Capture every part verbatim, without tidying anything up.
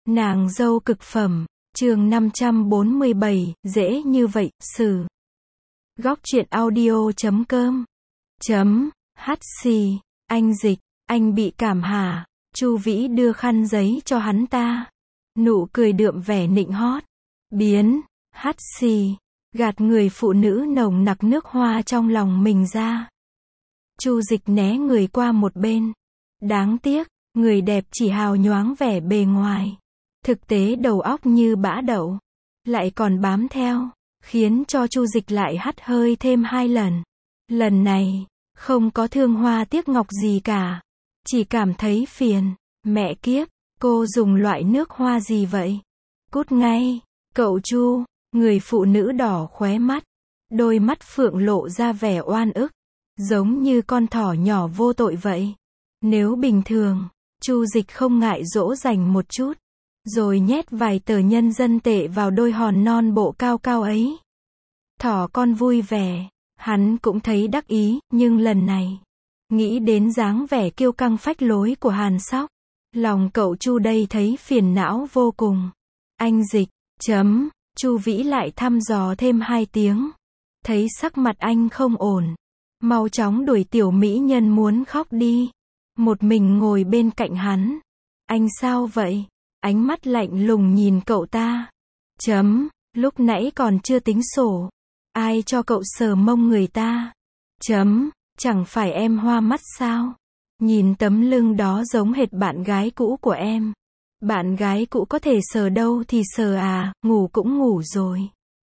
Nàng dâu cực phẩm, chương năm trăm bốn mươi bảy, dễ như vậy, xử. Góc truyện audio chấm com. Chấm, hát xì, anh Dịch, anh bị cảm hả? Chu Vĩ đưa khăn giấy cho hắn ta. Nụ cười đượm vẻ nịnh hót. Biến, hát xì, gạt người phụ nữ nồng nặc nước hoa trong lòng mình ra. Chu Dịch né người qua một bên. Đáng tiếc, người đẹp chỉ hào nhoáng vẻ bề ngoài. Thực tế đầu óc như bã đậu. Lại còn bám theo, khiến cho Chu Dịch lại hắt hơi thêm hai lần. Lần này, không có thương hoa tiếc ngọc gì cả. Chỉ cảm thấy phiền. Mẹ kiếp, cô dùng loại nước hoa gì vậy? Cút ngay, cậu Chu. Người phụ nữ đỏ khóe mắt. Đôi mắt phượng lộ ra vẻ oan ức. Giống như con thỏ nhỏ vô tội vậy. Nếu bình thường, Chu Dịch không ngại dỗ dành một chút. Rồi nhét vài tờ nhân dân tệ vào đôi hòn non bộ cao cao ấy. Thỏ con vui vẻ. Hắn cũng thấy đắc ý, nhưng lần này, nghĩ đến dáng vẻ kiêu căng phách lối của Hàn Sóc. Lòng cậu Chu đây thấy phiền não vô cùng. Anh Dịch, chấm, Chu Vĩ lại thăm dò thêm hai tiếng. Thấy sắc mặt anh không ổn. Mau chóng đuổi tiểu mỹ nhân muốn khóc đi. Một mình ngồi bên cạnh hắn. Anh sao vậy? Ánh mắt lạnh lùng nhìn cậu ta. Chấm, lúc nãy còn chưa tính sổ. Ai cho cậu sờ mông người ta? Chấm, chẳng phải em hoa mắt sao? Nhìn tấm lưng đó giống hệt bạn gái cũ của em. Bạn gái cũ có thể sờ đâu thì sờ à, ngủ cũng ngủ rồi.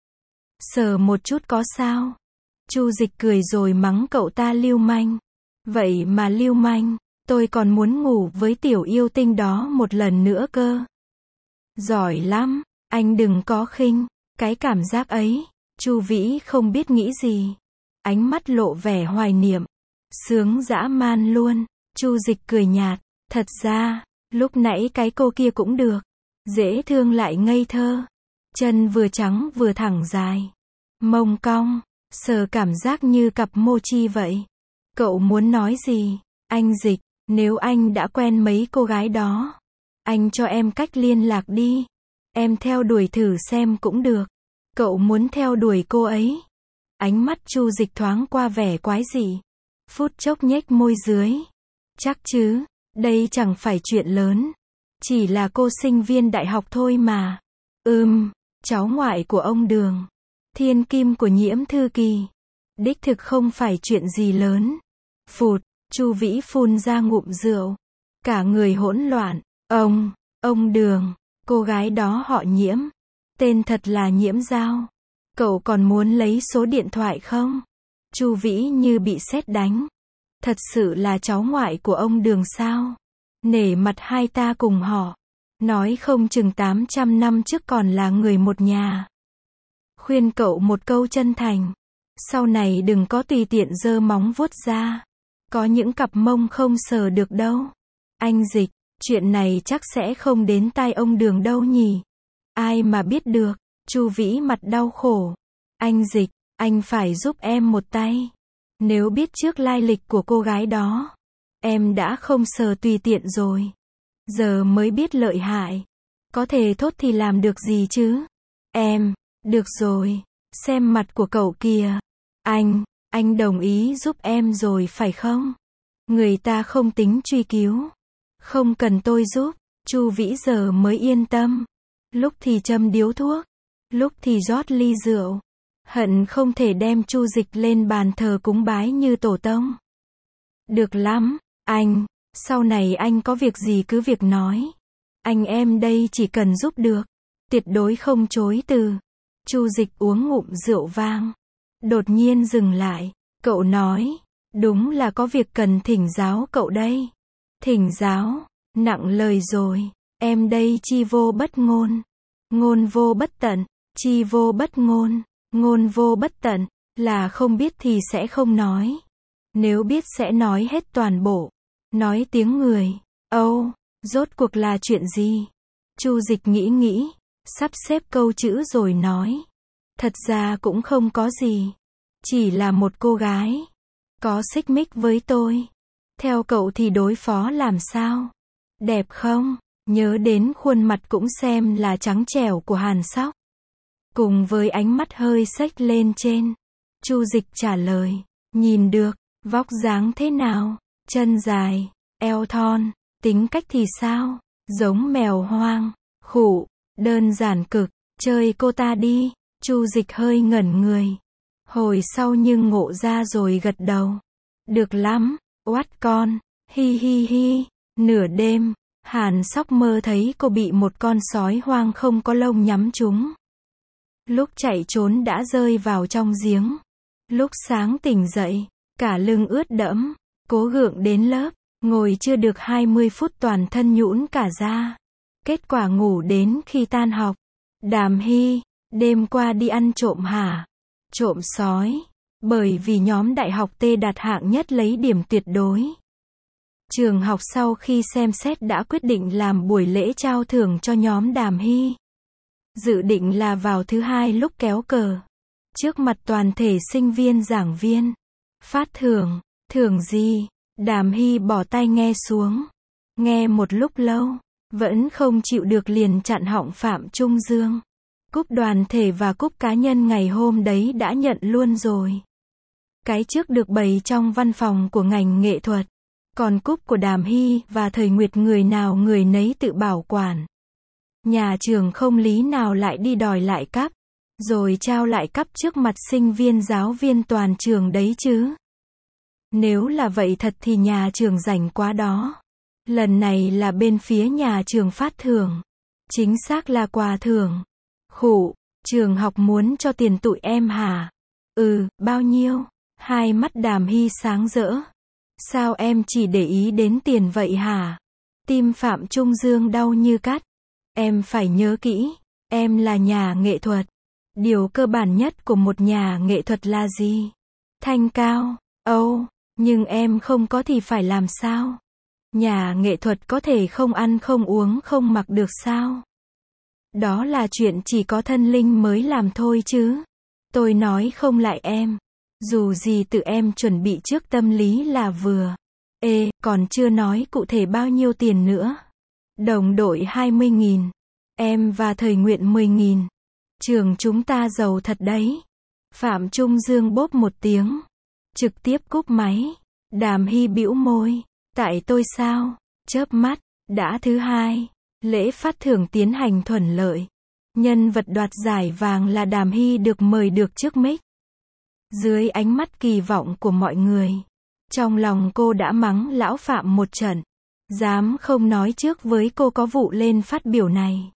Sờ một chút có sao? Chu Dịch cười rồi mắng cậu ta lưu manh. Vậy mà lưu manh, tôi còn muốn ngủ với tiểu yêu tinh đó một lần nữa cơ. Giỏi lắm, anh đừng có khinh. Cái cảm giác ấy, Chu Vĩ không biết nghĩ gì. Ánh mắt lộ vẻ hoài niệm. Sướng dã man luôn. Chu Dịch cười nhạt. Thật ra, lúc nãy cái cô kia cũng được. Dễ thương lại ngây thơ. Chân vừa trắng vừa thẳng dài. Mông cong, sờ cảm giác như cặp mochi vậy. Cậu muốn nói gì? Anh Dịch, nếu anh đã quen mấy cô gái đó, anh cho em cách liên lạc đi. Em theo đuổi thử xem cũng được. Cậu muốn theo đuổi cô ấy. Ánh mắt Chu Dịch thoáng qua vẻ quái dị. Phút chốc nhếch môi dưới. Chắc chứ, đây chẳng phải chuyện lớn. Chỉ là cô sinh viên đại học thôi mà. Ừm, cháu ngoại của ông Đường. Thiên kim của Nhiễm Thư Kỳ. Đích thực không phải chuyện gì lớn. Phụt, Chu Vĩ phun ra ngụm rượu. Cả người hỗn loạn. Ông, ông Đường, cô gái đó họ Nhiễm. Tên thật là Nhiễm Giao. Cậu còn muốn lấy số điện thoại không? Chu Vĩ như bị sét đánh. Thật sự là cháu ngoại của ông Đường sao? Nể mặt hai ta cùng họ. Nói không chừng tám trăm năm trước còn là người một nhà. Khuyên cậu một câu chân thành. Sau này đừng có tùy tiện giơ móng vuốt ra. Có những cặp mông không sờ được đâu. Anh Dịch, chuyện này chắc sẽ không đến tai ông Đường đâu nhỉ? Ai mà biết được. Chu Vĩ mặt đau khổ. Anh Dịch, anh phải giúp em một tay. Nếu biết trước lai lịch của cô gái đó, em đã không sờ tùy tiện rồi. Giờ mới biết lợi hại. Có thể thốt thì làm được gì chứ? Em, được rồi. Xem mặt của cậu kìa. Anh, anh đồng ý giúp em rồi phải không? Người ta không tính truy cứu. Không cần tôi giúp. Chu Vĩ giờ mới yên tâm. Lúc thì châm điếu thuốc. Lúc thì rót ly rượu. Hận không thể đem Chu Dịch lên bàn thờ cúng bái như tổ tông. Được lắm, anh. Sau này anh có việc gì cứ việc nói. Anh em đây chỉ cần giúp được. Tuyệt đối không chối từ. Chu Dịch uống ngụm rượu vang. Đột nhiên dừng lại. Cậu nói. Đúng là có việc cần thỉnh giáo cậu đây. Thỉnh giáo. Nặng lời rồi. Em đây chi vô bất ngôn. Ngôn vô bất tận. Chi vô bất ngôn. Ngôn vô bất tận. Là không biết thì sẽ không nói. Nếu biết sẽ nói hết toàn bộ. Nói tiếng người. Âu, oh, rốt cuộc là chuyện gì? Chu Dịch nghĩ nghĩ. Sắp xếp câu chữ rồi nói. Thật ra cũng không có gì. Chỉ là một cô gái. Có xích mích với tôi. Theo cậu thì đối phó làm sao? Đẹp không? Nhớ đến khuôn mặt cũng xem là trắng trẻo của Hàn Sóc. Cùng với ánh mắt hơi xếch lên trên. Chu Dịch trả lời. Nhìn được, vóc dáng thế nào? Chân dài, eo thon, tính cách thì sao? Giống mèo hoang. Khụ, đơn giản cực, chơi cô ta đi. Chu Dịch hơi ngẩn người. Hồi sau nhưng ngộ ra rồi gật đầu. Được lắm, oát con. Hi hi hi. Nửa đêm, Hàn Sóc mơ thấy cô bị một con sói hoang không có lông nhắm trúng. Lúc chạy trốn đã rơi vào trong giếng. Lúc sáng tỉnh dậy, cả lưng ướt đẫm, cố gượng đến lớp, ngồi chưa được hai mươi phút toàn thân nhũn cả ra. Kết quả ngủ đến khi tan học. Đàm Hy, đêm qua đi ăn trộm hả? Trộm sói. Bởi vì nhóm đại học T đạt hạng nhất lấy điểm tuyệt đối. Trường học sau khi xem xét đã quyết định làm buổi lễ trao thưởng cho nhóm Đàm Hy. Dự định là vào thứ hai lúc kéo cờ. Trước mặt toàn thể sinh viên giảng viên. Phát thưởng. Thưởng gì? Đàm Hy bỏ tai nghe xuống. Nghe một lúc lâu. Vẫn không chịu được liền chặn họng Phạm Trung Dương. Cúp đoàn thể và cúp cá nhân ngày hôm đấy đã nhận luôn rồi. Cái trước được bày trong văn phòng của ngành nghệ thuật. Còn cúp của Đàm Hy và Thời Nguyệt người nào người nấy tự bảo quản. Nhà trường không lý nào lại đi đòi lại cắp. Rồi trao lại cắp trước mặt sinh viên giáo viên toàn trường đấy chứ. Nếu là vậy thật thì nhà trường rảnh quá đó. Lần này là bên phía nhà trường phát thưởng. Chính xác là quà thưởng. Khụ, trường học muốn cho tiền tụi em hả? Ừ, bao nhiêu? Hai mắt Đàm Hy sáng rỡ. Sao em chỉ để ý đến tiền vậy hả? Tim Phạm Trung Dương đau như cắt. Em phải nhớ kỹ, em là nhà nghệ thuật. Điều cơ bản nhất của một nhà nghệ thuật là gì? Thanh cao. Âu, oh, nhưng em không có thì phải làm sao? Nhà nghệ thuật có thể không ăn không uống không mặc được sao? Đó là chuyện chỉ có thân linh mới làm thôi chứ. Tôi nói không lại em. Dù gì tự em chuẩn bị trước tâm lý là vừa. Ê, còn chưa nói cụ thể bao nhiêu tiền nữa. Đồng đội hai mươi nghìn. Em và Thời Nguyện mười nghìn. Trường chúng ta giàu thật đấy. Phạm Trung Dương bốp một tiếng. Trực tiếp cúp máy. Đàm Hy bĩu môi. Tại tôi sao? Chớp mắt. Đã thứ hai. Lễ phát thưởng tiến hành thuận lợi. Nhân vật đoạt giải vàng là Đàm Hy được mời được trước mic. Dưới ánh mắt kỳ vọng của mọi người. Trong lòng cô đã mắng lão Phạm một trận. Dám không nói trước với cô có vụ lên phát biểu này.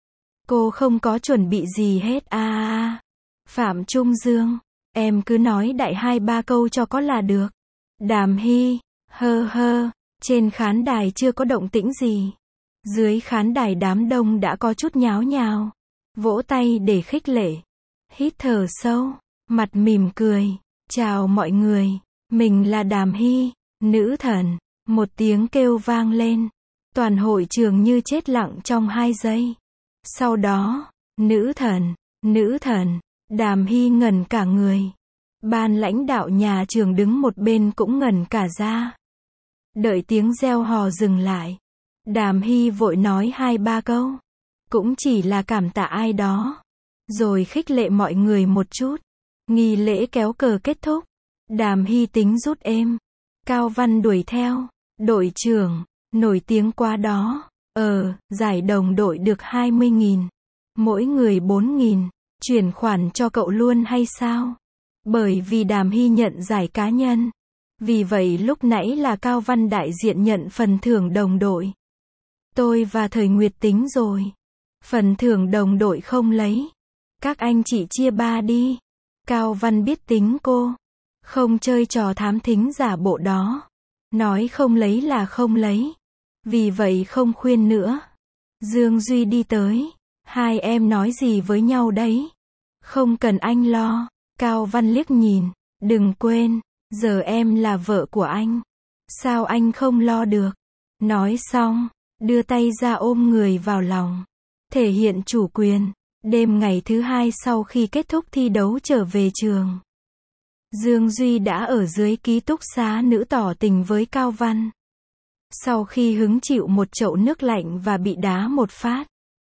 Cô không có chuẩn bị gì hết à à. Phạm Trung Dương. Em cứ nói đại hai ba câu cho có là được. Đàm Hy. Hơ hơ. Trên khán đài chưa có động tĩnh gì. Dưới khán đài đám đông đã có chút nháo nhào. Vỗ tay để khích lệ. Hít thở sâu. Mặt mỉm cười. Chào mọi người. Mình là Đàm Hy. Nữ thần. Một tiếng kêu vang lên. Toàn hội trường như chết lặng trong hai giây. Sau đó, nữ thần, nữ thần, Đàm Hy ngẩn cả người. Ban lãnh đạo nhà trường đứng một bên cũng ngẩn cả ra. Đợi tiếng reo hò dừng lại. Đàm Hy vội nói hai ba câu. Cũng chỉ là cảm tạ ai đó. Rồi khích lệ mọi người một chút. Nghi lễ kéo cờ kết thúc. Đàm Hy tính rút êm. Cao Văn đuổi theo. Đội trưởng, nổi tiếng quá đó. Ờ, giải đồng đội được hai mươi nghìn. Mỗi người bốn nghìn. Chuyển khoản cho cậu luôn hay sao? Bởi vì Đàm Hy nhận giải cá nhân. Vì vậy lúc nãy là Cao Văn đại diện nhận phần thưởng đồng đội. Tôi và Thời Nguyệt tính rồi. Phần thưởng đồng đội không lấy. Các anh chị chia ba đi. Cao Văn biết tính cô. Không chơi trò thám thính giả bộ đó. Nói không lấy là không lấy. Vì vậy không khuyên nữa. Dương Duy đi tới. Hai em nói gì với nhau đấy? Không cần anh lo. Cao Văn liếc nhìn. Đừng quên, giờ em là vợ của anh. Sao anh không lo được? Nói xong, đưa tay ra ôm người vào lòng. Thể hiện chủ quyền. Đêm ngày thứ hai sau khi kết thúc thi đấu trở về trường. Dương Duy đã ở dưới ký túc xá nữ tỏ tình với Cao Văn. Sau khi hứng chịu một chậu nước lạnh và bị đá một phát,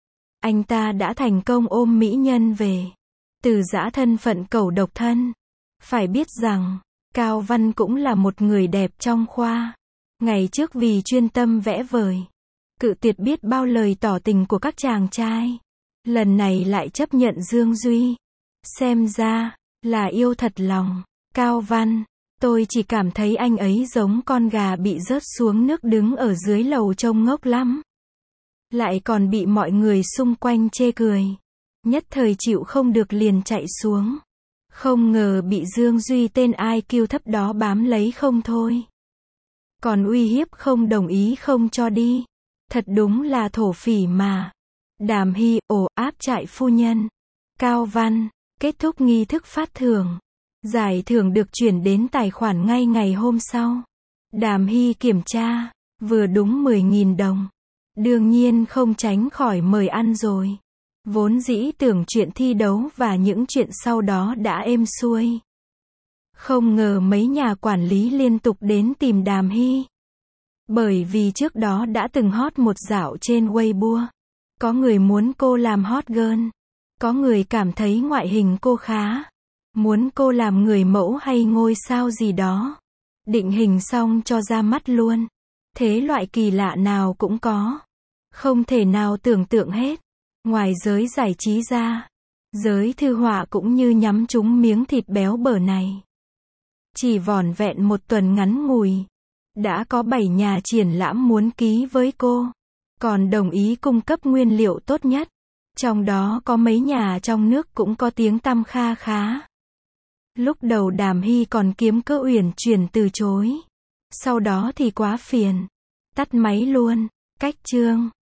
anh ta đã thành công ôm mỹ nhân về, từ giã thân phận cẩu độc thân. Phải biết rằng, Cao Văn cũng là một người đẹp trong khoa. Ngày trước vì chuyên tâm vẽ vời, cự tuyệt biết bao lời tỏ tình của các chàng trai. Lần này lại chấp nhận Dương Duy. Xem ra, là yêu thật lòng. Cao Văn, tôi chỉ cảm thấy anh ấy giống con gà bị rớt xuống nước đứng ở dưới lầu trông ngốc lắm. Lại còn bị mọi người xung quanh chê cười. Nhất thời chịu không được liền chạy xuống. Không ngờ bị Dương Duy tên i kiu thấp đó bám lấy không thôi. Còn uy hiếp không đồng ý không cho đi. Thật đúng là thổ phỉ mà. Đàm Hy, ồ, áp trại phu nhân. Cao Văn, kết thúc nghi thức phát thưởng. Giải thưởng được chuyển đến tài khoản ngay ngày hôm sau. Đàm Hy kiểm tra, vừa đúng mười nghìn đồng. Đương nhiên không tránh khỏi mời ăn rồi. Vốn dĩ tưởng chuyện thi đấu và những chuyện sau đó đã êm xuôi. Không ngờ mấy nhà quản lý liên tục đến tìm Đàm Hy. Bởi vì trước đó đã từng hot một dạo trên Weibo. Có người muốn cô làm hot girl. Có người cảm thấy ngoại hình cô khá. Muốn cô làm người mẫu hay ngôi sao gì đó. Định hình xong cho ra mắt luôn. Thế loại kỳ lạ nào cũng có. Không thể nào tưởng tượng hết. Ngoài giới giải trí ra, giới thư họa cũng như nhắm trúng miếng thịt béo bở này. Chỉ vỏn vẹn một tuần ngắn ngủi, đã có bảy nhà triển lãm muốn ký với cô, còn đồng ý cung cấp nguyên liệu tốt nhất. Trong đó có mấy nhà trong nước cũng có tiếng tăm kha khá. Lúc đầu Đàm Hy còn kiếm cớ uyển chuyển từ chối. Sau đó thì quá phiền. Tắt máy luôn. Cách chương